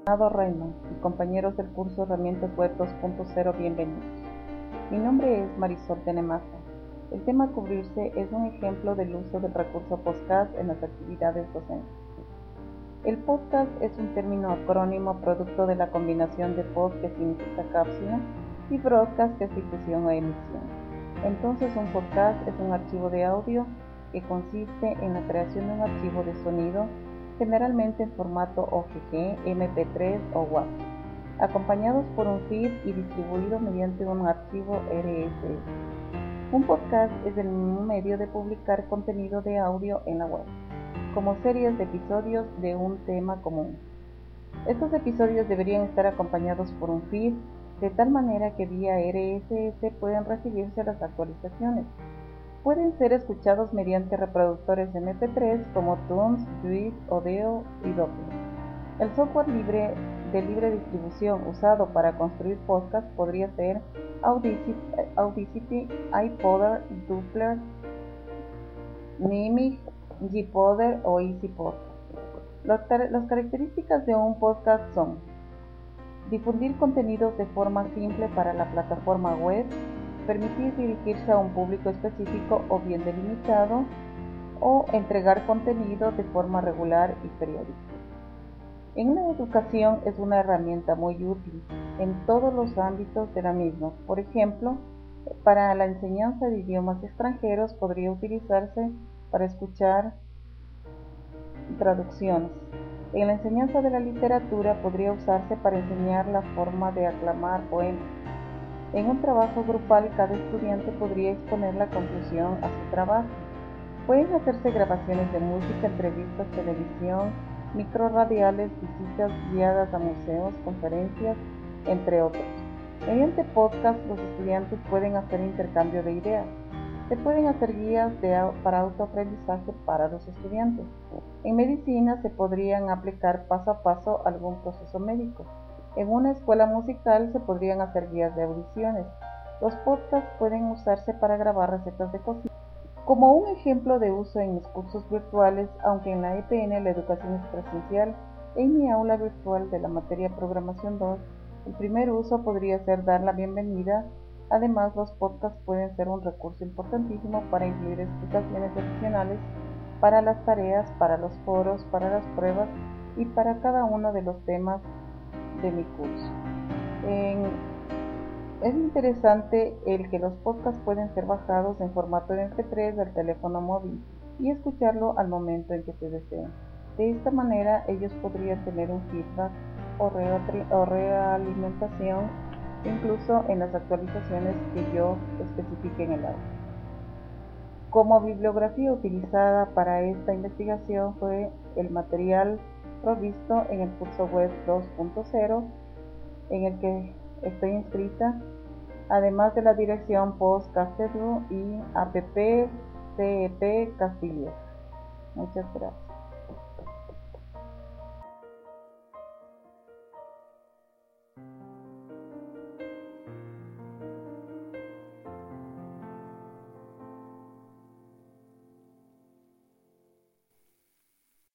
Estimado Raymond y compañeros del curso Herramientas Web 2.0, bienvenidos. Mi nombre es Marisol Tenemaza. El tema a cubrirse es un ejemplo del uso del recurso podcast en las actividades docentes. El podcast es un término acrónimo producto de la combinación de pod, que significa cápsula, y broadcast, que es difusión o emisión. Entonces, un podcast es un archivo de audio que consiste en la creación de un archivo de sonido, generalmente en formato OGG, MP3 o WAV, acompañados por un feed y distribuido mediante un archivo RSS. Un podcast es el mismo medio de publicar contenido de audio en la web, como series de episodios de un tema común. Estos episodios deberían estar acompañados por un feed, de tal manera que vía RSS pueden recibirse las actualizaciones. Pueden ser escuchados mediante reproductores MP3 como Tunes, Juice, Odeo y Doppler. El software de libre distribución usado para construir podcasts podría ser Audacity, iPodder, Doppler, Mimic, Gpodder o EasyPod. Las características de un podcast son: difundir contenidos de forma simple para la plataforma web, permitir dirigirse a un público específico o bien delimitado, o entregar contenido de forma regular y periódica. En la educación es una herramienta muy útil en todos los ámbitos de la misma. Por ejemplo, para la enseñanza de idiomas extranjeros podría utilizarse para escuchar traducciones. En la enseñanza de la literatura podría usarse para enseñar la forma de aclamar poemas. En un trabajo grupal, cada estudiante podría exponer la conclusión a su trabajo. Pueden hacerse grabaciones de música, entrevistas, televisión, microradiales, visitas guiadas a museos, conferencias, entre otros. Mediante podcast, los estudiantes pueden hacer intercambio de ideas. Se pueden hacer guías para autoaprendizaje para los estudiantes. En medicina se podrían aplicar paso a paso algún proceso médico. En una escuela musical se podrían hacer guías de audiciones. Los podcasts pueden usarse para grabar recetas de cocina. Como un ejemplo de uso en mis cursos virtuales, aunque en la EPN la educación es presencial, en mi aula virtual de la materia Programación 2, el primer uso podría ser dar la bienvenida. Además, los podcasts pueden ser un recurso importantísimo para incluir explicaciones adicionales para las tareas, para los foros, para las pruebas y para cada uno de los temas de mi curso. Es interesante el que los podcasts pueden ser bajados en formato MP3 del teléfono móvil y escucharlo al momento en que se deseen. De esta manera, ellos podrían tener un feedback o realimentación incluso en las actualizaciones que yo especifique en el audio. Como bibliografía utilizada para esta investigación fue el material provisto en el curso web 2.0 en el que estoy inscrita, además de la dirección Postcast.edu y app CEP Castilla. Muchas gracias.